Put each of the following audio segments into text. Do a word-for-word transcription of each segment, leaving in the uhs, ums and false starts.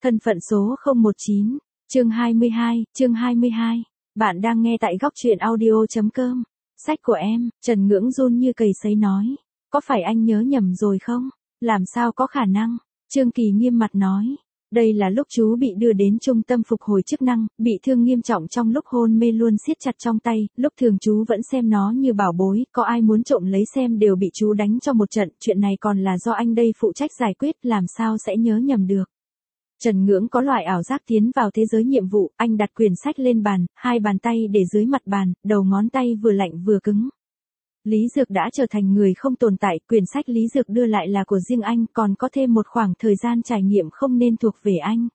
Thân phận số không một chín, chương hai mươi hai, chương hai mươi hai. Bạn đang nghe tại góc truyện audio.com. Sách của em, Trần Ngưỡng run như cầy sấy nói. Có phải anh nhớ nhầm rồi không? Làm sao có khả năng? Trương Kỳ nghiêm mặt nói. Đây là lúc chú bị đưa đến trung tâm phục hồi chức năng, bị thương nghiêm trọng trong lúc hôn mê luôn siết chặt trong tay, lúc thường chú vẫn xem nó như bảo bối, có ai muốn trộm lấy xem đều bị chú đánh cho một trận, chuyện này còn là do anh đây phụ trách giải quyết, làm sao sẽ nhớ nhầm được. Trần Ngưỡng có loại ảo giác tiến vào thế giới nhiệm vụ, anh đặt quyển sách lên bàn, hai bàn tay để dưới mặt bàn, đầu ngón tay vừa lạnh vừa cứng. Lý Dược đã trở thành người không tồn tại, quyển sách Lý Dược đưa lại là của riêng anh, còn có thêm một khoảng thời gian trải nghiệm không nên thuộc về anh.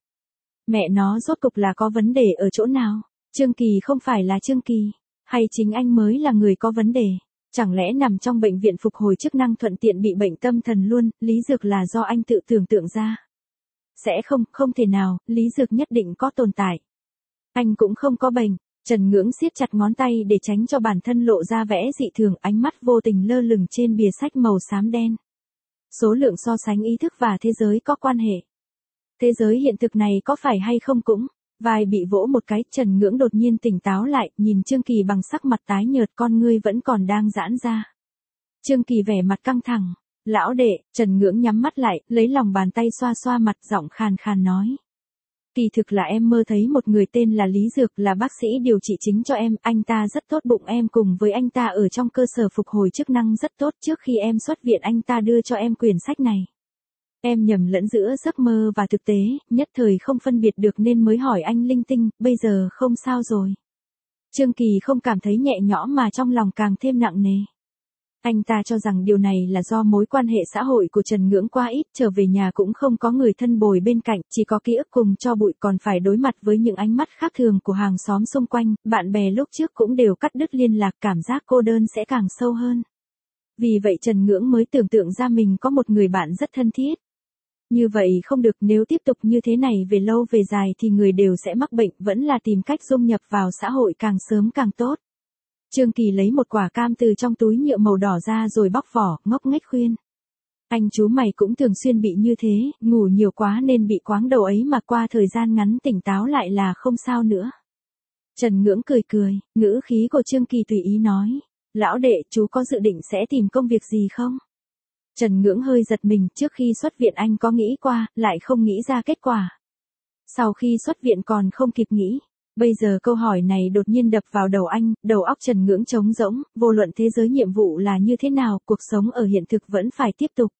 Mẹ nó rốt cục là có vấn đề ở chỗ nào? Trương Kỳ không phải là Trương Kỳ, hay chính anh mới là người có vấn đề? Chẳng lẽ nằm trong bệnh viện phục hồi chức năng thuận tiện bị bệnh tâm thần luôn, Lý Dược là do anh tự tưởng tượng ra? Sẽ không, không thể nào, Lý Dược nhất định có tồn tại. Anh cũng không có bệnh. Trần Ngưỡng siết chặt ngón tay để tránh cho bản thân lộ ra vẻ dị thường, ánh mắt vô tình lơ lửng trên bìa sách màu xám đen. Số lượng so sánh ý thức và thế giới có quan hệ. Thế giới hiện thực này có phải hay không cũng, vai bị vỗ một cái, Trần Ngưỡng đột nhiên tỉnh táo lại, nhìn Trương Kỳ bằng sắc mặt tái nhợt, con ngươi vẫn còn đang giãn ra. Trương Kỳ vẻ mặt căng thẳng. Lão đệ, Trần Ngưỡng nhắm mắt lại, lấy lòng bàn tay xoa xoa mặt, giọng khàn khàn nói. Kỳ thực là em mơ thấy một người tên là Lý Dược, là bác sĩ điều trị chính cho em, anh ta rất tốt bụng, em cùng với anh ta ở trong cơ sở phục hồi chức năng rất tốt, trước khi em xuất viện anh ta đưa cho em quyển sách này. Em nhầm lẫn giữa giấc mơ và thực tế, nhất thời không phân biệt được nên mới hỏi anh linh tinh, bây giờ không sao rồi. Trương Kỳ không cảm thấy nhẹ nhõm mà trong lòng càng thêm nặng nề. Anh ta cho rằng điều này là do mối quan hệ xã hội của Trần Ngưỡng quá ít, trở về nhà cũng không có người thân bồi bên cạnh, chỉ có ký ức cùng cho bụi, còn phải đối mặt với những ánh mắt khác thường của hàng xóm xung quanh, bạn bè lúc trước cũng đều cắt đứt liên lạc, cảm giác cô đơn sẽ càng sâu hơn. Vì vậy Trần Ngưỡng mới tưởng tượng ra mình có một người bạn rất thân thiết. Như vậy không được, nếu tiếp tục như thế này về lâu về dài thì người đều sẽ mắc bệnh, vẫn là tìm cách dung nhập vào xã hội càng sớm càng tốt. Trương Kỳ lấy một quả cam từ trong túi nhựa màu đỏ ra rồi bóc vỏ, ngốc nghếch khuyên. Anh chú mày cũng thường xuyên bị như thế, ngủ nhiều quá nên bị quáng đầu ấy mà qua thời gian ngắn tỉnh táo lại là không sao nữa. Trần Ngưỡng cười cười, ngữ khí của Trương Kỳ tùy ý nói. Lão đệ, chú có dự định sẽ tìm công việc gì không? Trần Ngưỡng hơi giật mình, trước khi xuất viện anh có nghĩ qua, lại không nghĩ ra kết quả. Sau khi xuất viện còn không kịp nghĩ. Bây giờ câu hỏi này đột nhiên đập vào đầu anh, đầu óc Trần Ngưỡng trống rỗng, vô luận thế giới nhiệm vụ là như thế nào, cuộc sống ở hiện thực vẫn phải tiếp tục.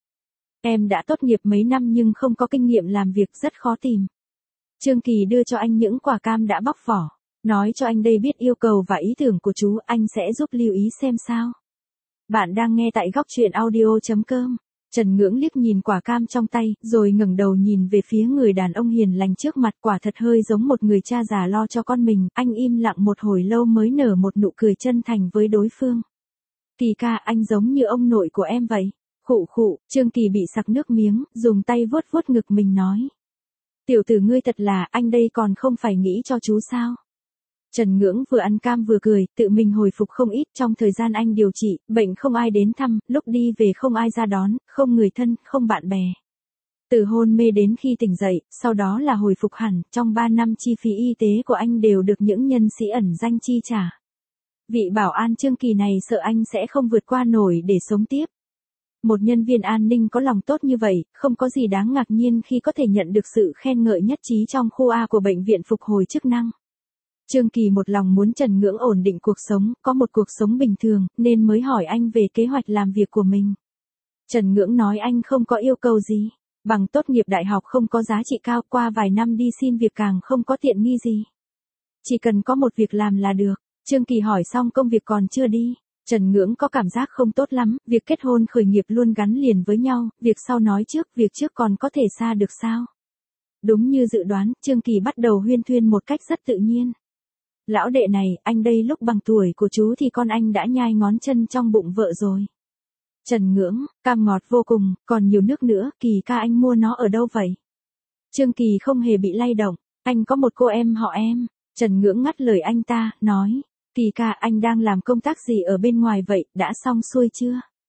Em đã tốt nghiệp mấy năm nhưng không có kinh nghiệm làm việc, rất khó tìm. Trương Kỳ đưa cho anh những quả cam đã bóc vỏ, nói cho anh đây biết yêu cầu và ý tưởng của chú, anh sẽ giúp lưu ý xem sao. Bạn đang nghe tại góc truyện audio.com. Trần Ngưỡng liếc nhìn quả cam trong tay, rồi ngẩng đầu nhìn về phía người đàn ông hiền lành trước mặt, quả thật hơi giống một người cha già lo cho con mình, anh im lặng một hồi lâu mới nở một nụ cười chân thành với đối phương. Kỳ ca, anh giống như ông nội của em vậy. Khụ khụ, Trương Kỳ bị sặc nước miếng, dùng tay vuốt vuốt ngực mình nói. Tiểu tử ngươi thật là, anh đây còn không phải nghĩ cho chú sao? Trần Ngưỡng vừa ăn cam vừa cười, tự mình hồi phục không ít, trong thời gian anh điều trị, bệnh không ai đến thăm, lúc đi về không ai ra đón, không người thân, không bạn bè. Từ hôn mê đến khi tỉnh dậy, sau đó là hồi phục hẳn, trong ba năm chi phí y tế của anh đều được những nhân sĩ ẩn danh chi trả. Vị bảo an Trương Kỳ này sợ anh sẽ không vượt qua nổi để sống tiếp. Một nhân viên an ninh có lòng tốt như vậy, không có gì đáng ngạc nhiên khi có thể nhận được sự khen ngợi nhất trí trong khu A của bệnh viện phục hồi chức năng. Trương Kỳ một lòng muốn Trần Ngưỡng ổn định cuộc sống, có một cuộc sống bình thường, nên mới hỏi anh về kế hoạch làm việc của mình. Trần Ngưỡng nói anh không có yêu cầu gì, bằng tốt nghiệp đại học không có giá trị cao, qua vài năm đi xin việc càng không có tiện nghi gì. Chỉ cần có một việc làm là được. Trương Kỳ hỏi xong công việc còn chưa đi. Trần Ngưỡng có cảm giác không tốt lắm, việc kết hôn khởi nghiệp luôn gắn liền với nhau, việc sau nói trước, việc trước còn có thể xa được sao? Đúng như dự đoán, Trương Kỳ bắt đầu huyên thuyên một cách rất tự nhiên. Lão đệ này, anh đây lúc bằng tuổi của chú thì con anh đã nhai ngón chân trong bụng vợ rồi. Trần Ngưỡng, cam ngọt vô cùng, còn nhiều nước nữa, Kỳ ca anh mua nó ở đâu vậy? Trương Kỳ không hề bị lay động, anh có một cô em họ em. Trần Ngưỡng ngắt lời anh ta, nói, Kỳ ca anh đang làm công tác gì ở bên ngoài vậy, đã xong xuôi chưa?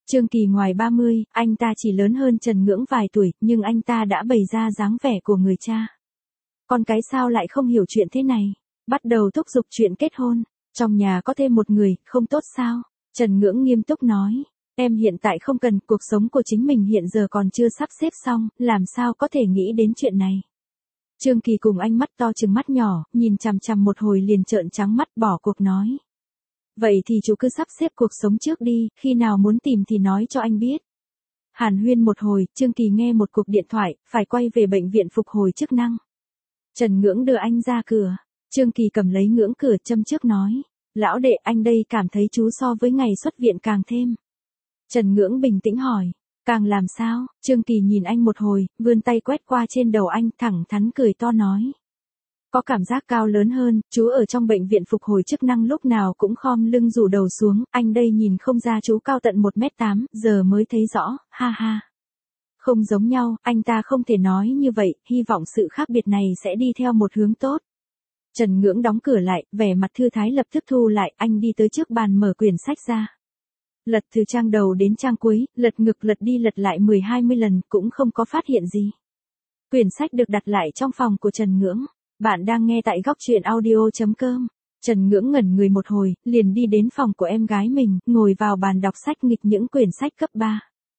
Trương Kỳ ngoài ba mươi, anh ta chỉ lớn hơn Trần Ngưỡng vài tuổi, nhưng anh ta đã bày ra dáng vẻ của người cha. Con cái sao lại không hiểu chuyện thế này, bắt đầu thúc giục chuyện kết hôn, trong nhà có thêm một người, không tốt sao? Trần Ngưỡng nghiêm túc nói, em hiện tại không cần, cuộc sống của chính mình hiện giờ còn chưa sắp xếp xong, làm sao có thể nghĩ đến chuyện này. Trương Kỳ cùng anh mắt to trừng mắt nhỏ, nhìn chằm chằm một hồi liền trợn trắng mắt bỏ cuộc nói. Vậy thì chú cứ sắp xếp cuộc sống trước đi, khi nào muốn tìm thì nói cho anh biết. Hàn huyên một hồi, Trương Kỳ nghe một cuộc điện thoại, phải quay về bệnh viện phục hồi chức năng. Trần Ngưỡng đưa anh ra cửa, Trương Kỳ cầm lấy ngưỡng cửa châm trước nói. Lão đệ, anh đây cảm thấy chú so với ngày xuất viện càng thêm. Trần Ngưỡng bình tĩnh hỏi, càng làm sao? Trương Kỳ nhìn anh một hồi, vươn tay quét qua trên đầu anh, thẳng thắn cười to nói. Có cảm giác cao lớn hơn, chú ở trong bệnh viện phục hồi chức năng lúc nào cũng khom lưng rủ đầu xuống, anh đây nhìn không ra chú cao tận một mét tám, giờ mới thấy rõ, ha ha. Không giống nhau, anh ta không thể nói như vậy, hy vọng sự khác biệt này sẽ đi theo một hướng tốt. Trần Ngưỡng đóng cửa lại, vẻ mặt thư thái lập tức thu lại, anh đi tới trước bàn mở quyển sách ra. Lật từ trang đầu đến trang cuối, lật ngược lật đi lật lại mười hai mươi lần, cũng không có phát hiện gì. Quyển sách được đặt lại trong phòng của Trần Ngưỡng. Bạn đang nghe tại góc truyện audio chấm com. Trần Ngưỡng ngẩn người một hồi, liền đi đến phòng của em gái mình, ngồi vào bàn đọc sách nghịch những quyển sách cấp ba.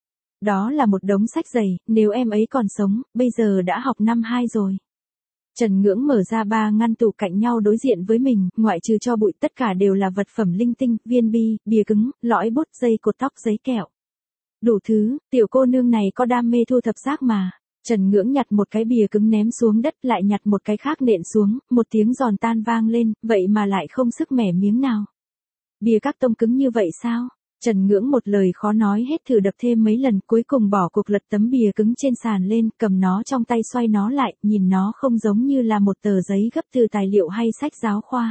Đó là một đống sách dày, nếu em ấy còn sống, bây giờ đã học năm hai rồi. Trần Ngưỡng mở ra ba ngăn tủ cạnh nhau đối diện với mình, ngoại trừ cho bụi tất cả đều là vật phẩm linh tinh, viên bi, bìa cứng, lõi bút, dây cột tóc, giấy kẹo. Đủ thứ, tiểu cô nương này có đam mê thu thập rác mà. Trần Ngưỡng nhặt một cái bìa cứng ném xuống đất, lại nhặt một cái khác nện xuống, một tiếng giòn tan vang lên, vậy mà lại không sức mẻ miếng nào. Bìa các tông cứng như vậy sao? Trần Ngưỡng một lời khó nói hết thử đập thêm mấy lần, cuối cùng bỏ cuộc lật tấm bìa cứng trên sàn lên, cầm nó trong tay xoay nó lại, nhìn nó không giống như là một tờ giấy gấp từ tài liệu hay sách giáo khoa.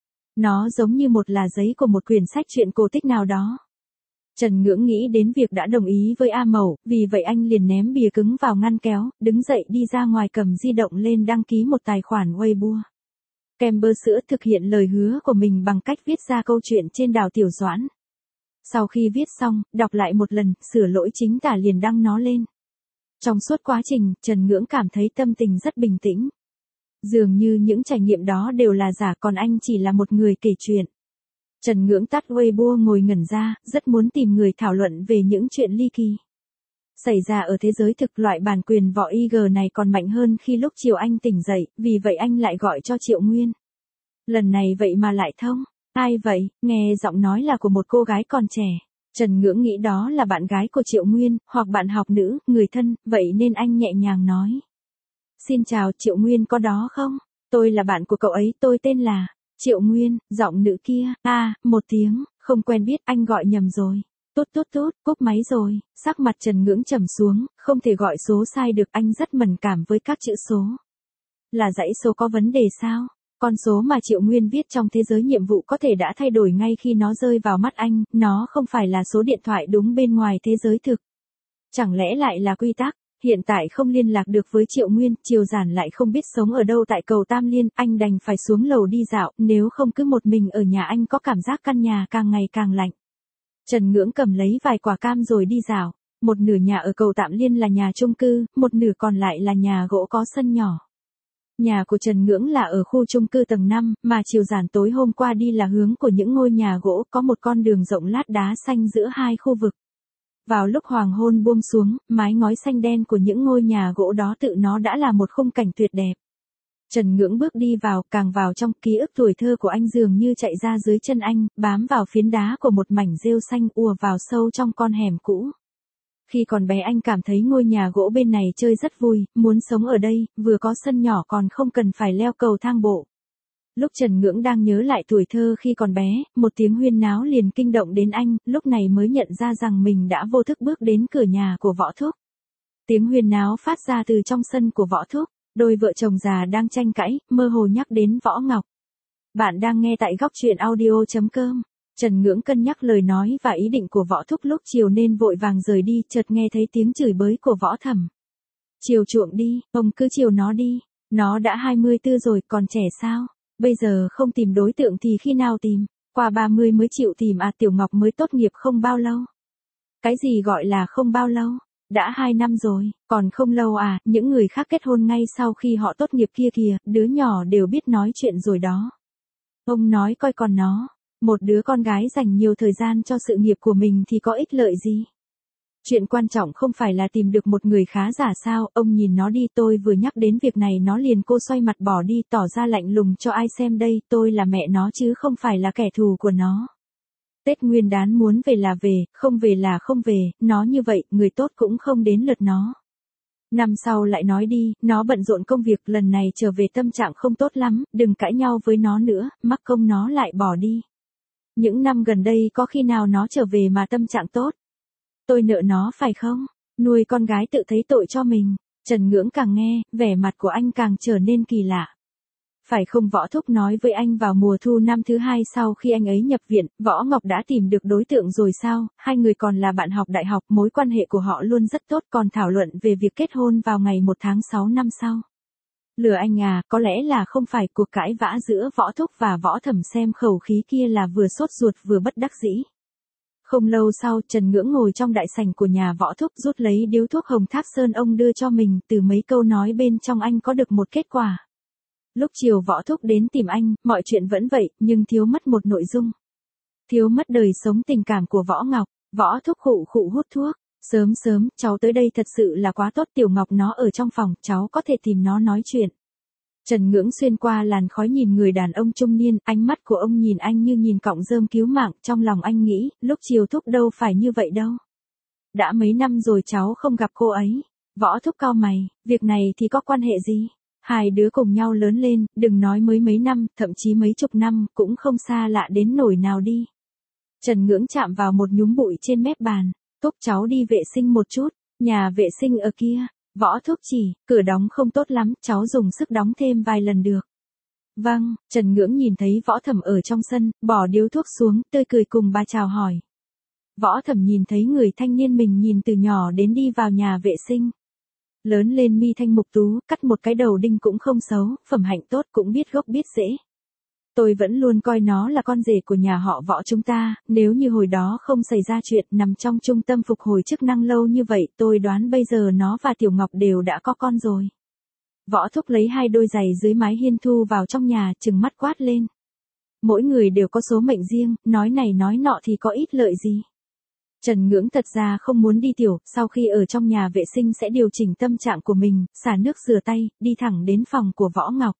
Nó giống như một là giấy của một quyển sách truyện cổ tích nào đó. Trần Ngưỡng nghĩ đến việc đã đồng ý với A Mẩu, vì vậy anh liền ném bìa cứng vào ngăn kéo, đứng dậy đi ra ngoài cầm di động lên đăng ký một tài khoản Weibo. Kem bơ sữa thực hiện lời hứa của mình bằng cách viết ra câu chuyện trên đảo Tiểu Doãn. Sau khi viết xong, đọc lại một lần, sửa lỗi chính tả liền đăng nó lên. Trong suốt quá trình, Trần Ngưỡng cảm thấy tâm tình rất bình tĩnh. Dường như những trải nghiệm đó đều là giả, còn anh chỉ là một người kể chuyện. Trần Ngưỡng tắt Weibo ngồi ngẩn ra, rất muốn tìm người thảo luận về những chuyện ly kỳ. Xảy ra ở thế giới thực, loại bản quyền võ i giê này còn mạnh hơn khi lúc chiều anh tỉnh dậy, vì vậy anh lại gọi cho Triệu Nguyên. Lần này vậy mà lại thông. Ai vậy? Nghe giọng nói là của một cô gái còn trẻ. Trần Ngưỡng nghĩ đó là bạn gái của Triệu Nguyên, hoặc bạn học nữ, người thân, vậy nên anh nhẹ nhàng nói. Xin chào, Triệu Nguyên có đó không? Tôi là bạn của cậu ấy, tôi tên là Triệu Nguyên. Giọng nữ kia, a, à, một tiếng, không quen biết, anh gọi nhầm rồi. Tút tút tút, cúp máy rồi. Sắc mặt Trần Ngưỡng trầm xuống, không thể gọi số sai được, anh rất mẫn cảm với các chữ số. Là dãy số có vấn đề sao? Con số mà Triệu Nguyên viết trong thế giới nhiệm vụ có thể đã thay đổi ngay khi nó rơi vào mắt anh, nó không phải là số điện thoại đúng bên ngoài thế giới thực. Chẳng lẽ lại là quy tắc? Hiện tại không liên lạc được với Triệu Nguyên, Triều Giản lại không biết sống ở đâu tại cầu Tam Liên, anh đành phải xuống lầu đi dạo, nếu không cứ một mình ở nhà anh có cảm giác căn nhà càng ngày càng lạnh. Trần Ngưỡng cầm lấy vài quả cam rồi đi dạo, một nửa nhà ở cầu Tạm Liên là nhà chung cư, một nửa còn lại là nhà gỗ có sân nhỏ. Nhà của Trần Ngưỡng là ở khu chung cư tầng năm, mà Triều Giản tối hôm qua đi là hướng của những ngôi nhà gỗ, có một con đường rộng lát đá xanh giữa hai khu vực. Vào lúc hoàng hôn buông xuống, mái ngói xanh đen của những ngôi nhà gỗ đó tự nó đã là một khung cảnh tuyệt đẹp. Trần Ngưỡng bước đi vào, càng vào trong, ký ức tuổi thơ của anh dường như chạy ra dưới chân anh, bám vào phiến đá của một mảnh rêu xanh ùa vào sâu trong con hẻm cũ. Khi còn bé anh cảm thấy ngôi nhà gỗ bên này chơi rất vui, muốn sống ở đây, vừa có sân nhỏ còn không cần phải leo cầu thang bộ. Lúc Trần Ngưỡng đang nhớ lại tuổi thơ khi còn bé, một tiếng huyên náo liền kinh động đến anh, lúc này mới nhận ra rằng mình đã vô thức bước đến cửa nhà của Võ Thúc. Tiếng huyên náo phát ra từ trong sân của Võ Thúc, đôi vợ chồng già đang tranh cãi, mơ hồ nhắc đến Võ Ngọc. Bạn đang nghe tại góc truyện audio chấm com. Trần Ngưỡng cân nhắc lời nói và ý định của Võ Thúc lúc chiều nên vội vàng rời đi, chợt nghe thấy tiếng chửi bới của Võ Thẩm. Chiều chuộng đi, ông cứ chiều nó đi, nó đã hai mươi tư rồi, còn trẻ sao? Bây giờ không tìm đối tượng thì khi nào tìm? Qua ba mươi mới chịu tìm à? Tiểu Ngọc mới tốt nghiệp không bao lâu. Cái gì gọi là không bao lâu? Đã hai năm rồi, còn không lâu à, những người khác kết hôn ngay sau khi họ tốt nghiệp kia kìa, đứa nhỏ đều biết nói chuyện rồi đó. Ông nói coi còn nó, một đứa con gái dành nhiều thời gian cho sự nghiệp của mình thì có ích lợi gì? Chuyện quan trọng không phải là tìm được một người khá giả sao, ông nhìn nó đi, tôi vừa nhắc đến việc này nó liền cô xoay mặt bỏ đi, tỏ ra lạnh lùng cho ai xem đây, tôi là mẹ nó chứ không phải là kẻ thù của nó. Tết Nguyên Đán muốn về là về, không về là không về, nó như vậy, người tốt cũng không đến lượt nó. Năm sau lại nói đi, nó bận rộn công việc, lần này trở về tâm trạng không tốt lắm, đừng cãi nhau với nó nữa, mắc công nó lại bỏ đi. Những năm gần đây có khi nào nó trở về mà tâm trạng tốt? Tôi nợ nó phải không? Nuôi con gái tự thấy tội cho mình. Trần Ngưỡng càng nghe, vẻ mặt của anh càng trở nên kỳ lạ. Phải không, Võ Thúc nói với anh vào mùa thu năm thứ hai sau khi anh ấy nhập viện, Võ Ngọc đã tìm được đối tượng rồi sao? Hai người còn là bạn học đại học, mối quan hệ của họ luôn rất tốt, còn thảo luận về việc kết hôn vào ngày một tháng sáu năm sau. Lừa anh à, có lẽ là không phải. Cuộc cãi vã giữa Võ Thúc và Võ Thẩm xem khẩu khí kia là vừa sốt ruột vừa bất đắc dĩ. Không lâu sau, Trần Ngưỡng ngồi trong đại sảnh của nhà Võ Thúc rút lấy điếu thuốc Hồng Thác Sơn ông đưa cho mình, từ mấy câu nói bên trong anh có được một kết quả. Lúc chiều Võ Thúc đến tìm anh, mọi chuyện vẫn vậy, nhưng thiếu mất một nội dung. Thiếu mất đời sống tình cảm của Võ Ngọc. Võ Thúc khụ khụ hút thuốc. Sớm sớm, cháu tới đây thật sự là quá tốt, Tiểu Ngọc nó ở trong phòng, cháu có thể tìm nó nói chuyện. Trần Ngưỡng xuyên qua làn khói nhìn người đàn ông trung niên, ánh mắt của ông nhìn anh như nhìn cọng rơm cứu mạng, trong lòng anh nghĩ, lúc chiều Thúc đâu phải như vậy đâu. Đã mấy năm rồi cháu không gặp cô ấy. Võ Thúc cau mày, việc này thì có quan hệ gì? Hai đứa cùng nhau lớn lên, đừng nói mới mấy năm, thậm chí mấy chục năm, cũng không xa lạ đến nỗi nào đi. Trần Ngưỡng chạm vào một nhúm bụi trên mép bàn. Thúc cháu đi vệ sinh một chút, nhà vệ sinh ở kia. Võ Thúc chỉ, cửa đóng không tốt lắm, cháu dùng sức đóng thêm vài lần được. Vâng, Trần Ngưỡng nhìn thấy Võ Thẩm ở trong sân, bỏ điếu thuốc xuống, tươi cười cùng bà chào hỏi. Võ Thẩm nhìn thấy người thanh niên mình nhìn từ nhỏ đến đi vào nhà vệ sinh. Lớn lên mi thanh mục tú, cắt một cái đầu đinh cũng không xấu, phẩm hạnh tốt, cũng biết gốc biết rễ. Tôi vẫn luôn coi nó là con rể của nhà họ Võ chúng ta, nếu như hồi đó không xảy ra chuyện nằm trong trung tâm phục hồi chức năng lâu như vậy, tôi đoán bây giờ nó và Tiểu Ngọc đều đã có con rồi. Võ Thúc lấy hai đôi giày dưới mái hiên thu vào trong nhà, trừng mắt quát lên. Mỗi người đều có số mệnh riêng, nói này nói nọ thì có ít lợi gì. Trần Ngưỡng thật ra không muốn đi tiểu, sau khi ở trong nhà vệ sinh sẽ điều chỉnh tâm trạng của mình, xả nước rửa tay, đi thẳng đến phòng của Võ Ngọc.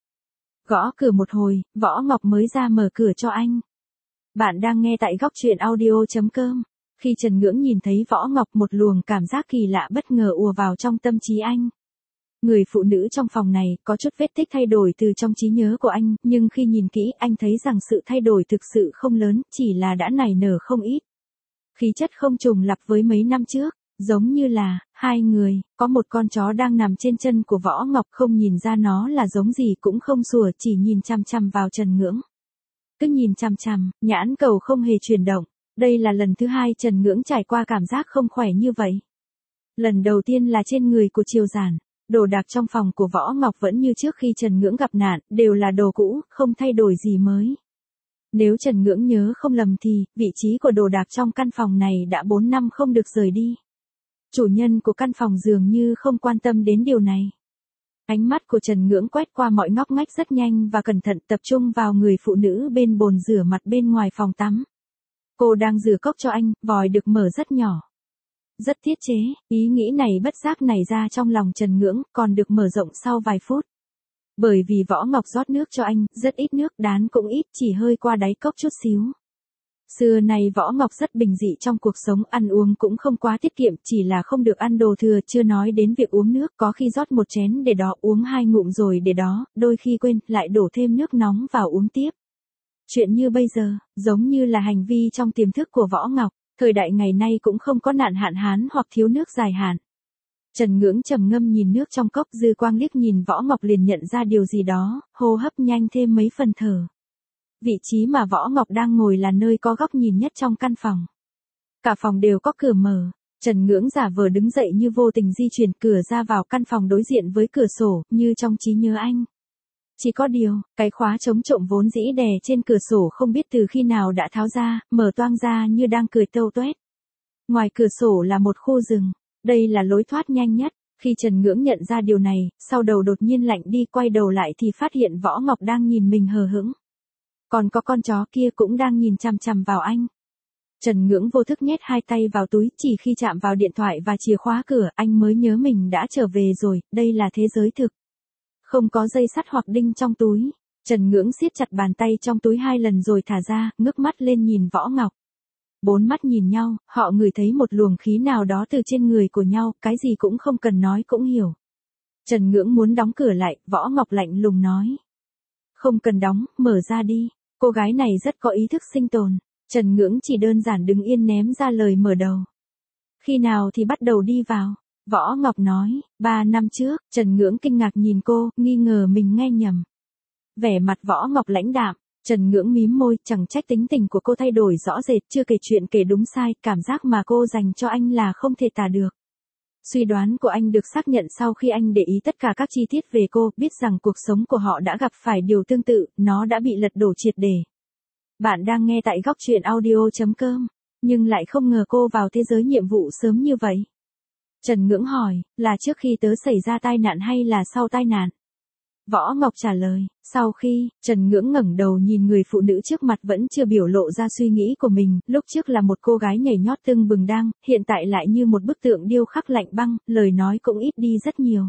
Gõ cửa một hồi, Võ Ngọc mới ra mở cửa cho anh. Bạn đang nghe tại góc truyện audio chấm com. Khi Trần Ngưỡng nhìn thấy Võ Ngọc, một luồng cảm giác kỳ lạ bất ngờ ùa vào trong tâm trí anh. Người phụ nữ trong phòng này có chút vết tích thay đổi từ trong trí nhớ của anh, nhưng khi nhìn kỹ anh thấy rằng sự thay đổi thực sự không lớn, chỉ là đã nảy nở không ít. Khí chất không trùng lặp với mấy năm trước, giống như là, hai người, có một con chó đang nằm trên chân của Võ Ngọc, không nhìn ra nó là giống gì cũng không sủa, chỉ nhìn chằm chằm vào Trần Ngưỡng. Cứ nhìn chằm chằm, nhãn cầu không hề chuyển động. Đây là lần thứ hai Trần Ngưỡng trải qua cảm giác không khỏe như vậy. Lần đầu tiên là trên người của Triều Giản. Đồ đạc trong phòng của Võ Ngọc vẫn như trước khi Trần Ngưỡng gặp nạn, đều là đồ cũ, không thay đổi gì mới. Nếu Trần Ngưỡng nhớ không lầm thì, vị trí của đồ đạc trong căn phòng này đã bốn năm không được rời đi. Chủ nhân của căn phòng dường như không quan tâm đến điều này. Ánh mắt của Trần Ngưỡng quét qua mọi ngóc ngách rất nhanh và cẩn thận, tập trung vào người phụ nữ bên bồn rửa mặt bên ngoài phòng tắm. Cô đang rửa cốc cho anh, vòi được mở rất nhỏ. Rất tiết chế, ý nghĩ này bất giác nảy ra trong lòng Trần Ngưỡng, còn được mở rộng sau vài phút. Bởi vì Võ Ngọc rót nước cho anh, rất ít nước, đán cũng ít, chỉ hơi qua đáy cốc chút xíu. Xưa này Võ Ngọc rất bình dị trong cuộc sống, ăn uống cũng không quá tiết kiệm, chỉ là không được ăn đồ thừa, chưa nói đến việc uống nước, có khi rót một chén để đó, uống hai ngụm rồi để đó, đôi khi quên, lại đổ thêm nước nóng vào uống tiếp. Chuyện như bây giờ, giống như là hành vi trong tiềm thức của Võ Ngọc, thời đại ngày nay cũng không có nạn hạn hán hoặc thiếu nước dài hạn. Trần Ngưỡng trầm ngâm nhìn nước trong cốc, dư quang liếc nhìn Võ Ngọc liền nhận ra điều gì đó, hô hấp nhanh thêm mấy phần thở. Vị trí mà Võ Ngọc đang ngồi là nơi có góc nhìn nhất trong căn phòng. Cả phòng đều có cửa mở. Trần Ngưỡng giả vờ đứng dậy như vô tình di chuyển cửa ra vào căn phòng đối diện với cửa sổ, như trong trí nhớ anh. Chỉ có điều, cái khóa chống trộm vốn dĩ đè trên cửa sổ không biết từ khi nào đã tháo ra, mở toang ra như đang cười tâu tuét. Ngoài cửa sổ là một khu rừng. Đây là lối thoát nhanh nhất. Khi Trần Ngưỡng nhận ra điều này, sau đầu đột nhiên lạnh đi, quay đầu lại thì phát hiện Võ Ngọc đang nhìn mình hờ hững. Còn có con chó kia cũng đang nhìn chằm chằm vào anh. Trần Ngưỡng vô thức nhét hai tay vào túi, chỉ khi chạm vào điện thoại và chìa khóa cửa, anh mới nhớ mình đã trở về rồi, đây là thế giới thực. Không có dây sắt hoặc đinh trong túi. Trần Ngưỡng siết chặt bàn tay trong túi hai lần rồi thả ra, ngước mắt lên nhìn Võ Ngọc. Bốn mắt nhìn nhau, họ ngửi thấy một luồng khí nào đó từ trên người của nhau, cái gì cũng không cần nói cũng hiểu. Trần Ngưỡng muốn đóng cửa lại, Võ Ngọc lạnh lùng nói. Không cần đóng, mở ra đi. Cô gái này rất có ý thức sinh tồn. Trần Ngưỡng chỉ đơn giản đứng yên ném ra lời mở đầu. Khi nào thì bắt đầu đi vào? Võ Ngọc nói, ba năm trước. Trần Ngưỡng kinh ngạc nhìn cô, nghi ngờ mình nghe nhầm. Vẻ mặt Võ Ngọc lãnh đạm. Trần Ngưỡng mím môi, chẳng trách tính tình của cô thay đổi rõ rệt, chưa kể chuyện kể đúng sai, cảm giác mà cô dành cho anh là không thể tả được. Suy đoán của anh được xác nhận sau khi anh để ý tất cả các chi tiết về cô, biết rằng cuộc sống của họ đã gặp phải điều tương tự, nó đã bị lật đổ triệt để. Bạn đang nghe tại góc truyện audio chấm com, nhưng lại không ngờ cô vào thế giới nhiệm vụ sớm như vậy. Trần Ngưỡng hỏi, là trước khi tớ xảy ra tai nạn hay là sau tai nạn? Võ Ngọc trả lời, sau khi. Trần Ngưỡng ngẩng đầu nhìn người phụ nữ trước mặt vẫn chưa biểu lộ ra suy nghĩ của mình, lúc trước là một cô gái nhảy nhót tưng bừng đang, hiện tại lại như một bức tượng điêu khắc lạnh băng, lời nói cũng ít đi rất nhiều.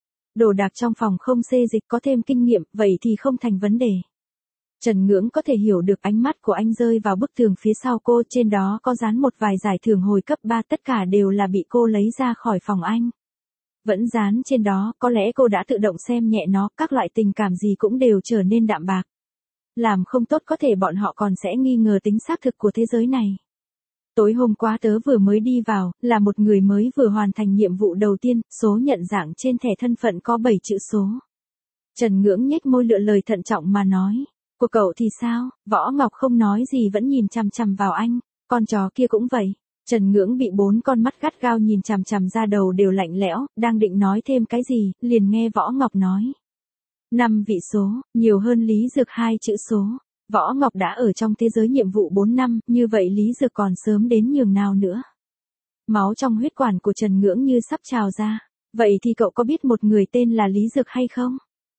Đồ đạc trong phòng không xê dịch, có thêm kinh nghiệm, vậy thì không thành vấn đề. Trần Ngưỡng có thể hiểu được ánh mắt của anh rơi vào bức tường phía sau cô, trên đó có dán một vài giải thưởng hồi cấp ba, tất cả đều là bị cô lấy ra khỏi phòng anh. Vẫn dán trên đó, có lẽ cô đã tự động xem nhẹ nó, các loại tình cảm gì cũng đều trở nên đạm bạc. Làm không tốt có thể bọn họ còn sẽ nghi ngờ tính xác thực của thế giới này. Tối hôm qua tớ vừa mới đi vào, là một người mới vừa hoàn thành nhiệm vụ đầu tiên, số nhận dạng trên thẻ thân phận có bảy chữ số. Trần Ngưỡng nhếch môi lựa lời thận trọng mà nói. Của cậu thì sao? Võ Ngọc không nói gì vẫn nhìn chằm chằm vào anh. Con chó kia cũng vậy. Trần Ngưỡng bị bốn con mắt gắt gao nhìn chằm chằm ra, đầu đều lạnh lẽo, đang định nói thêm cái gì, liền nghe Võ Ngọc nói. Năm vị số, nhiều hơn Lý Dược hai chữ số. Võ Ngọc đã ở trong thế giới nhiệm vụ bốn năm, như vậy Lý Dược còn sớm đến nhường nào nữa. Máu trong huyết quản của Trần Ngưỡng như sắp trào ra. Vậy thì cậu có biết một người tên là Lý Dược hay không?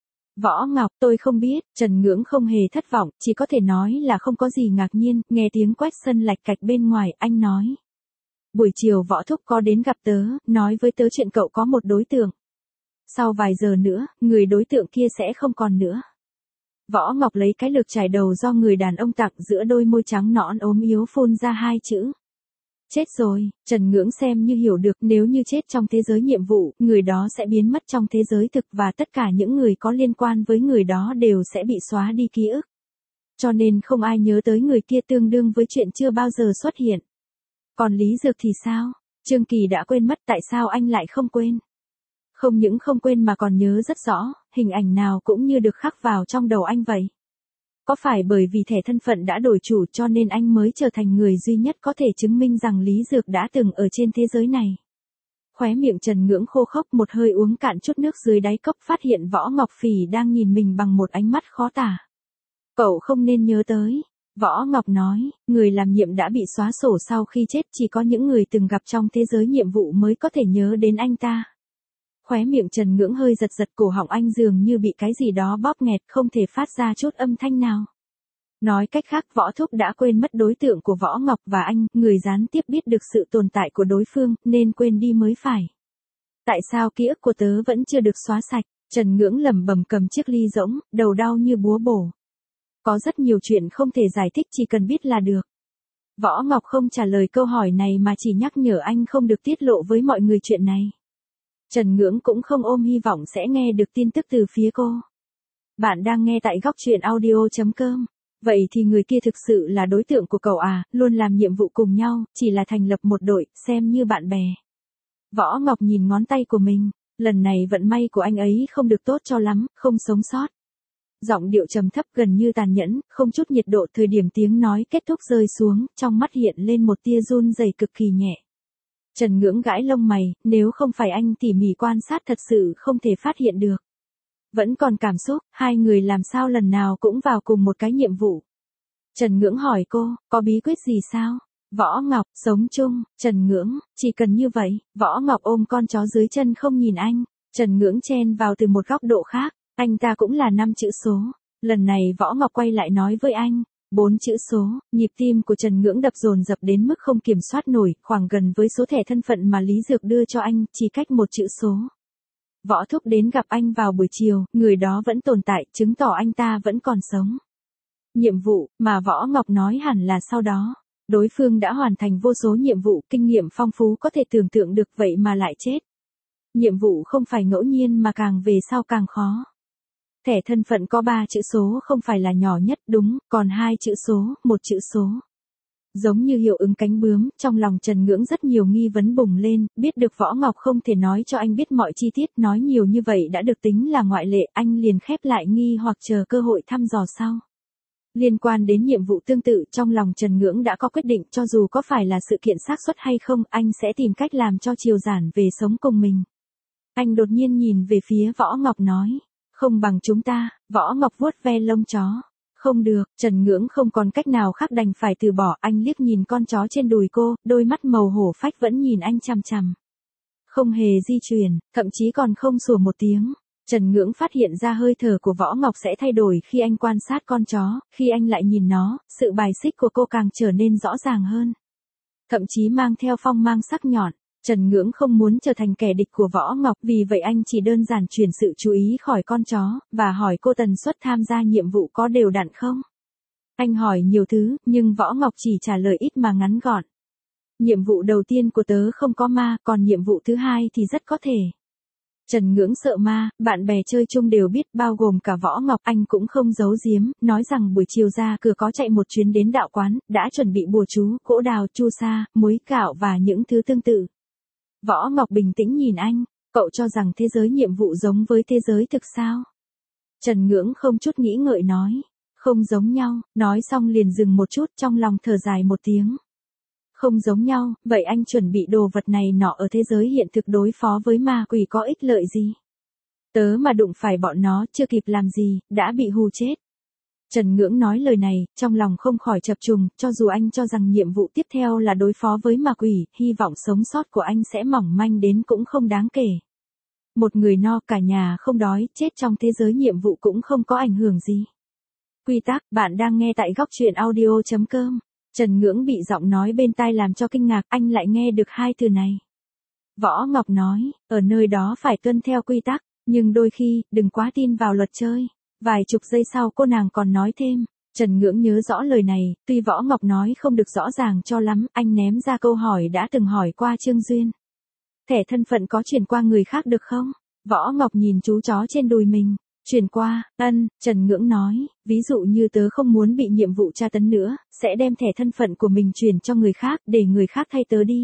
Võ Ngọc, tôi không biết. Trần Ngưỡng không hề thất vọng, chỉ có thể nói là không có gì ngạc nhiên, nghe tiếng quét sân lạch cạch bên ngoài, anh nói. Buổi chiều Võ Thúc có đến gặp tớ, nói với tớ chuyện cậu có một đối tượng. Sau vài giờ nữa, người đối tượng kia sẽ không còn nữa. Võ Ngọc lấy cái lược chải đầu do người đàn ông tặng, giữa đôi môi trắng nõn ốm yếu phun ra hai chữ. Chết rồi. Trần Ngưỡng xem như hiểu được, nếu như chết trong thế giới nhiệm vụ, người đó sẽ biến mất trong thế giới thực và tất cả những người có liên quan với người đó đều sẽ bị xóa đi ký ức. Cho nên không ai nhớ tới người kia, tương đương với chuyện chưa bao giờ xuất hiện. Còn Lý Dược thì sao? Trương Kỳ đã quên mất, tại sao anh lại không quên? Không những không quên mà còn nhớ rất rõ, hình ảnh nào cũng như được khắc vào trong đầu anh vậy. Có phải bởi vì thẻ thân phận đã đổi chủ cho nên anh mới trở thành người duy nhất có thể chứng minh rằng Lý Dược đã từng ở trên thế giới này? Khóe miệng Trần Ngưỡng khô khốc, một hơi uống cạn chút nước dưới đáy cốc, phát hiện Võ Ngọc Phỉ đang nhìn mình bằng một ánh mắt khó tả. Cậu không nên nhớ tới. Võ Ngọc nói, người làm nhiệm đã bị xóa sổ sau khi chết, chỉ có những người từng gặp trong thế giới nhiệm vụ mới có thể nhớ đến anh ta. Khóe miệng Trần Ngưỡng hơi giật giật, cổ họng anh dường như bị cái gì đó bóp nghẹt, không thể phát ra chút âm thanh nào. Nói cách khác, Võ Thúc đã quên mất đối tượng của Võ Ngọc và anh, người gián tiếp biết được sự tồn tại của đối phương, nên quên đi mới phải. Tại sao ký ức của tớ vẫn chưa được xóa sạch? Trần Ngưỡng lẩm bẩm cầm chiếc ly rỗng, đầu đau như búa bổ. Có rất nhiều chuyện không thể giải thích, chỉ cần biết là được. Võ Ngọc không trả lời câu hỏi này mà chỉ nhắc nhở anh không được tiết lộ với mọi người chuyện này. Trần Ngưỡng cũng không ôm hy vọng sẽ nghe được tin tức từ phía cô. Bạn đang nghe tại góc truyện audio chấm com. Vậy thì người kia thực sự là đối tượng của cậu à, luôn làm nhiệm vụ cùng nhau, chỉ là thành lập một đội, xem như bạn bè. Võ Ngọc nhìn ngón tay của mình, lần này vận may của anh ấy không được tốt cho lắm, không sống sót. Giọng điệu trầm thấp gần như tàn nhẫn, không chút nhiệt độ, thời điểm tiếng nói kết thúc rơi xuống, trong mắt hiện lên một tia run rẩy cực kỳ nhẹ. Trần Ngưỡng gãi lông mày, nếu không phải anh tỉ mỉ quan sát thật sự không thể phát hiện được. Vẫn còn cảm xúc, hai người làm sao lần nào cũng vào cùng một cái nhiệm vụ. Trần Ngưỡng hỏi cô, có bí quyết gì sao? Võ Ngọc, sống chung, Trần Ngưỡng, chỉ cần như vậy, Võ Ngọc ôm con chó dưới chân không nhìn anh, Trần Ngưỡng chen vào từ một góc độ khác, anh ta cũng là năm chữ số. Lần này Võ Ngọc quay lại nói với anh, bốn chữ số, nhịp tim của Trần Ngưỡng đập dồn dập đến mức không kiểm soát nổi, khoảng gần với số thẻ thân phận mà Lý Dược đưa cho anh, chỉ cách một chữ số. Võ Thúc đến gặp anh vào buổi chiều, người đó vẫn tồn tại, chứng tỏ anh ta vẫn còn sống. Nhiệm vụ, mà Võ Ngọc nói hẳn là sau đó. Đối phương đã hoàn thành vô số nhiệm vụ, kinh nghiệm phong phú có thể tưởng tượng được vậy mà lại chết. Nhiệm vụ không phải ngẫu nhiên mà càng về sau càng khó. Thẻ thân phận có ba chữ số không phải là nhỏ nhất đúng, còn hai chữ số, một chữ số. Giống như hiệu ứng cánh bướm, trong lòng Trần Ngưỡng rất nhiều nghi vấn bùng lên, biết được Võ Ngọc không thể nói cho anh biết mọi chi tiết, nói nhiều như vậy đã được tính là ngoại lệ, anh liền khép lại nghi hoặc chờ cơ hội thăm dò sau. Liên quan đến nhiệm vụ tương tự, trong lòng Trần Ngưỡng đã có quyết định, cho dù có phải là sự kiện xác suất hay không, anh sẽ tìm cách làm cho Triều Giản về sống cùng mình. Anh đột nhiên nhìn về phía Võ Ngọc nói, không bằng chúng ta. Võ Ngọc vuốt ve lông chó. Không được, Trần Ngưỡng không còn cách nào khác đành phải từ bỏ, anh liếc nhìn con chó trên đùi cô, đôi mắt màu hổ phách vẫn nhìn anh chằm chằm. Không hề di chuyển, thậm chí còn không sủa một tiếng. Trần Ngưỡng phát hiện ra hơi thở của Võ Ngọc sẽ thay đổi khi anh quan sát con chó, khi anh lại nhìn nó, sự bài xích của cô càng trở nên rõ ràng hơn. Thậm chí mang theo phong mang sắc nhọn. Trần Ngưỡng không muốn trở thành kẻ địch của Võ Ngọc, vì vậy anh chỉ đơn giản chuyển sự chú ý khỏi con chó, và hỏi cô tần suất tham gia nhiệm vụ có đều đặn không. Anh hỏi nhiều thứ, nhưng Võ Ngọc chỉ trả lời ít mà ngắn gọn. Nhiệm vụ đầu tiên của tớ không có ma, còn nhiệm vụ thứ hai thì rất có thể. Trần Ngưỡng sợ ma, bạn bè chơi chung đều biết, bao gồm cả Võ Ngọc, anh cũng không giấu giếm, nói rằng buổi chiều ra cửa có chạy một chuyến đến đạo quán, đã chuẩn bị bùa chú, cỗ đào, chu sa, muối gạo và những thứ tương tự. Võ Ngọc bình tĩnh nhìn anh, cậu cho rằng thế giới nhiệm vụ giống với thế giới thực sao? Trần Ngưỡng không chút nghĩ ngợi nói, không giống nhau, nói xong liền dừng một chút, trong lòng thở dài một tiếng. Không giống nhau, vậy anh chuẩn bị đồ vật này nọ ở thế giới hiện thực đối phó với ma quỷ có ích lợi gì? Tớ mà đụng phải bọn nó, chưa kịp làm gì, đã bị hù chết. Trần Ngưỡng nói lời này, trong lòng không khỏi chập trùng, cho dù anh cho rằng nhiệm vụ tiếp theo là đối phó với ma quỷ, hy vọng sống sót của anh sẽ mỏng manh đến cũng không đáng kể. Một người no cả nhà không đói, chết trong thế giới nhiệm vụ cũng không có ảnh hưởng gì. Quy tắc, bạn đang nghe tại góc truyện audio chấm com. Trần Ngưỡng bị giọng nói bên tai làm cho kinh ngạc, anh lại nghe được hai từ này. Võ Ngọc nói, ở nơi đó phải tuân theo quy tắc, nhưng đôi khi, đừng quá tin vào luật chơi. Vài chục giây sau cô nàng còn nói thêm, Trần Ngưỡng nhớ rõ lời này, tuy Võ Ngọc nói không được rõ ràng cho lắm, anh ném ra câu hỏi đã từng hỏi qua Trương Duyên. Thẻ thân phận có chuyển qua người khác được không? Võ Ngọc nhìn chú chó trên đùi mình. Chuyển qua, ân, Trần Ngưỡng nói, ví dụ như tớ không muốn bị nhiệm vụ tra tấn nữa, sẽ đem thẻ thân phận của mình chuyển cho người khác, để người khác thay tớ đi.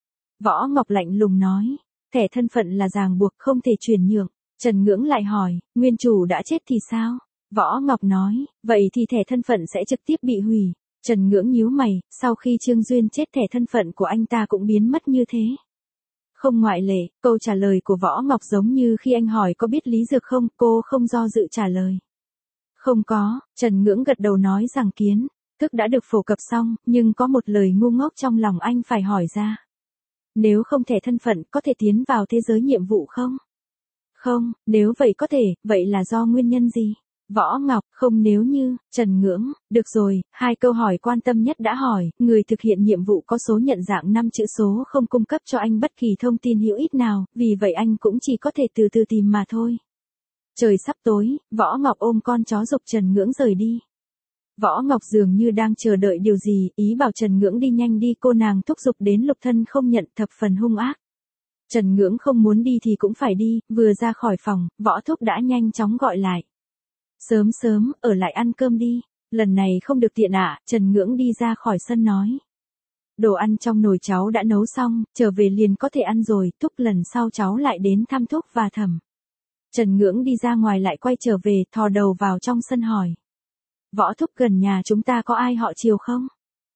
Võ Ngọc lạnh lùng nói, thẻ thân phận là ràng buộc không thể chuyển nhượng. Trần Ngưỡng lại hỏi, nguyên chủ đã chết thì sao? Võ Ngọc nói, vậy thì thẻ thân phận sẽ trực tiếp bị hủy. Trần Ngưỡng nhíu mày, sau khi Trương Duyên chết thẻ thân phận của anh ta cũng biến mất như thế. Không ngoại lệ, câu trả lời của Võ Ngọc giống như khi anh hỏi có biết Lý Dược không, cô không do dự trả lời. Không có, Trần Ngưỡng gật đầu nói rằng kiến thức đã được phổ cập xong, nhưng có một lời ngu ngốc trong lòng anh phải hỏi ra. Nếu không thẻ thân phận, có thể tiến vào thế giới nhiệm vụ không? Không, nếu vậy có thể, vậy là do nguyên nhân gì? Võ Ngọc, không nếu như, Trần Ngưỡng, được rồi, hai câu hỏi quan tâm nhất đã hỏi, người thực hiện nhiệm vụ có số nhận dạng năm chữ số không cung cấp cho anh bất kỳ thông tin hữu ích nào, vì vậy anh cũng chỉ có thể từ từ tìm mà thôi. Trời sắp tối, Võ Ngọc ôm con chó giục Trần Ngưỡng rời đi. Võ Ngọc dường như đang chờ đợi điều gì, ý bảo Trần Ngưỡng đi nhanh đi, cô nàng thúc giục đến Lục Thân không nhận, thập phần hung ác. Trần Ngưỡng không muốn đi thì cũng phải đi, vừa ra khỏi phòng, Võ Thúc đã nhanh chóng gọi lại. Sớm sớm, ở lại ăn cơm đi, lần này không được tiện ạ, à, Trần Ngưỡng đi ra khỏi sân nói. Đồ ăn trong nồi cháu đã nấu xong, trở về liền có thể ăn rồi, Thúc lần sau cháu lại đến thăm Thúc và Thẩm. Trần Ngưỡng đi ra ngoài lại quay trở về, thò đầu vào trong sân hỏi. Võ Thúc gần nhà chúng ta có ai họ Triều không?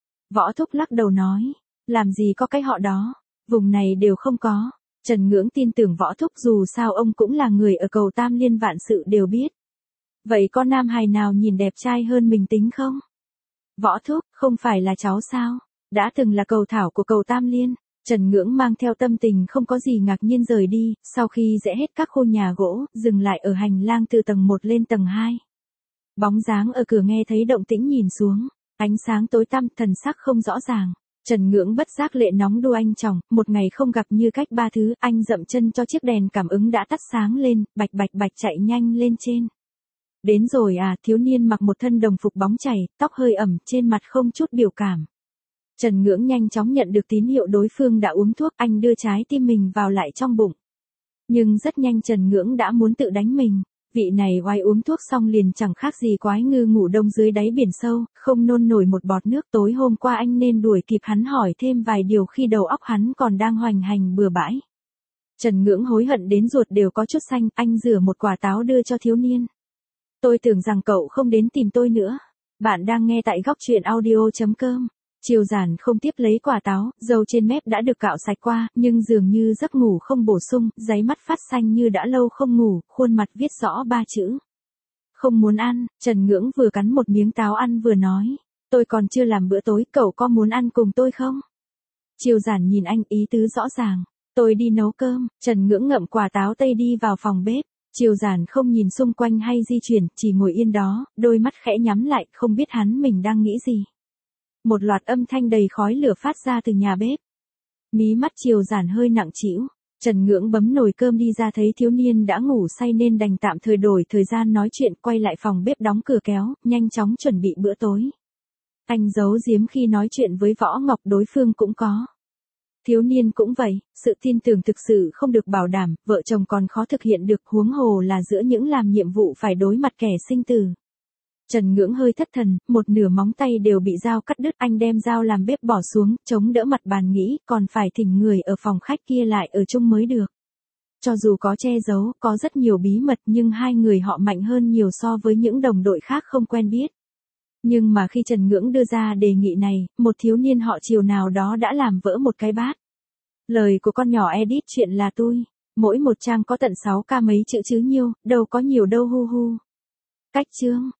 Võ Thúc lắc đầu nói, làm gì có cái họ đó, vùng này đều không có. Trần Ngưỡng tin tưởng Võ Thúc, dù sao ông cũng là người ở cầu Tam Liên vạn sự đều biết. Vậy có nam hài nào nhìn đẹp trai hơn mình tính không? Võ Thúc, không phải là cháu sao? Đã từng là cầu thảo của cầu Tam Liên, Trần Ngưỡng mang theo tâm tình không có gì ngạc nhiên rời đi, sau khi rẽ hết các khu nhà gỗ, dừng lại ở hành lang từ tầng một lên tầng hai. Bóng dáng ở cửa nghe thấy động tĩnh nhìn xuống, ánh sáng tối tăm, thần sắc không rõ ràng. Trần Ngưỡng bất giác lệ nóng đua anh chồng, một ngày không gặp như cách ba thứ, anh dậm chân cho chiếc đèn cảm ứng đã tắt sáng lên, bạch bạch bạch chạy nhanh lên trên. Đến rồi à, thiếu niên mặc một thân đồng phục bóng chảy, tóc hơi ẩm, trên mặt không chút biểu cảm. Trần Ngưỡng nhanh chóng nhận được tín hiệu đối phương đã uống thuốc, anh đưa trái tim mình vào lại trong bụng. Nhưng rất nhanh Trần Ngưỡng đã muốn tự đánh mình. Vị này oai uống thuốc xong liền chẳng khác gì quái ngư ngủ đông dưới đáy biển sâu, không nôn nổi một bọt nước. Tối hôm qua anh nên đuổi kịp hắn hỏi thêm vài điều khi đầu óc hắn còn đang hoành hành bừa bãi. Trần Ngưỡng hối hận đến ruột đều có chút xanh, anh rửa một quả táo đưa cho thiếu niên. Tôi tưởng rằng cậu không đến tìm tôi nữa. Bạn đang nghe tại góc truyện audio chấm com. Triều Giản không tiếp lấy quả táo, dầu trên mép đã được cạo sạch qua, nhưng dường như giấc ngủ không bổ sung, dáy mắt phát xanh như đã lâu không ngủ, khuôn mặt viết rõ ba chữ. Không muốn ăn. Trần Ngưỡng vừa cắn một miếng táo ăn vừa nói, tôi còn chưa làm bữa tối, cậu có muốn ăn cùng tôi không? Triều Giản nhìn anh, ý tứ rõ ràng, tôi đi nấu cơm. Trần Ngưỡng ngậm quả táo tây đi vào phòng bếp. Triều Giản không nhìn xung quanh hay di chuyển, chỉ ngồi yên đó, đôi mắt khẽ nhắm lại, không biết hắn mình đang nghĩ gì. Một loạt âm thanh đầy khói lửa phát ra từ nhà bếp. Mí mắt Triều Giản hơi nặng trĩu. Trần Ngưỡng bấm nồi cơm đi ra thấy thiếu niên đã ngủ say nên đành tạm thời đổi thời gian nói chuyện, quay lại phòng bếp đóng cửa kéo, nhanh chóng chuẩn bị bữa tối. Anh giấu giếm khi nói chuyện với Võ Ngọc, đối phương cũng có. Thiếu niên cũng vậy, sự tin tưởng thực sự không được bảo đảm, vợ chồng còn khó thực hiện được, huống hồ là giữa những làm nhiệm vụ phải đối mặt kẻ sinh tử. Trần Ngưỡng hơi thất thần, một nửa móng tay đều bị dao cắt đứt, anh đem dao làm bếp bỏ xuống, chống đỡ mặt bàn nghĩ, còn phải thỉnh người ở phòng khách kia lại ở chung mới được. Cho dù có che giấu, có rất nhiều bí mật, nhưng hai người họ mạnh hơn nhiều so với những đồng đội khác không quen biết. Nhưng mà khi Trần Ngưỡng đưa ra đề nghị này, một thiếu niên họ Triều nào đó đã làm vỡ một cái bát. Lời của con nhỏ edit chuyện là tôi. Mỗi một trang có tận sáu ca mấy chữ chứ nhiêu, đâu có nhiều đâu hu hu. Cách chương.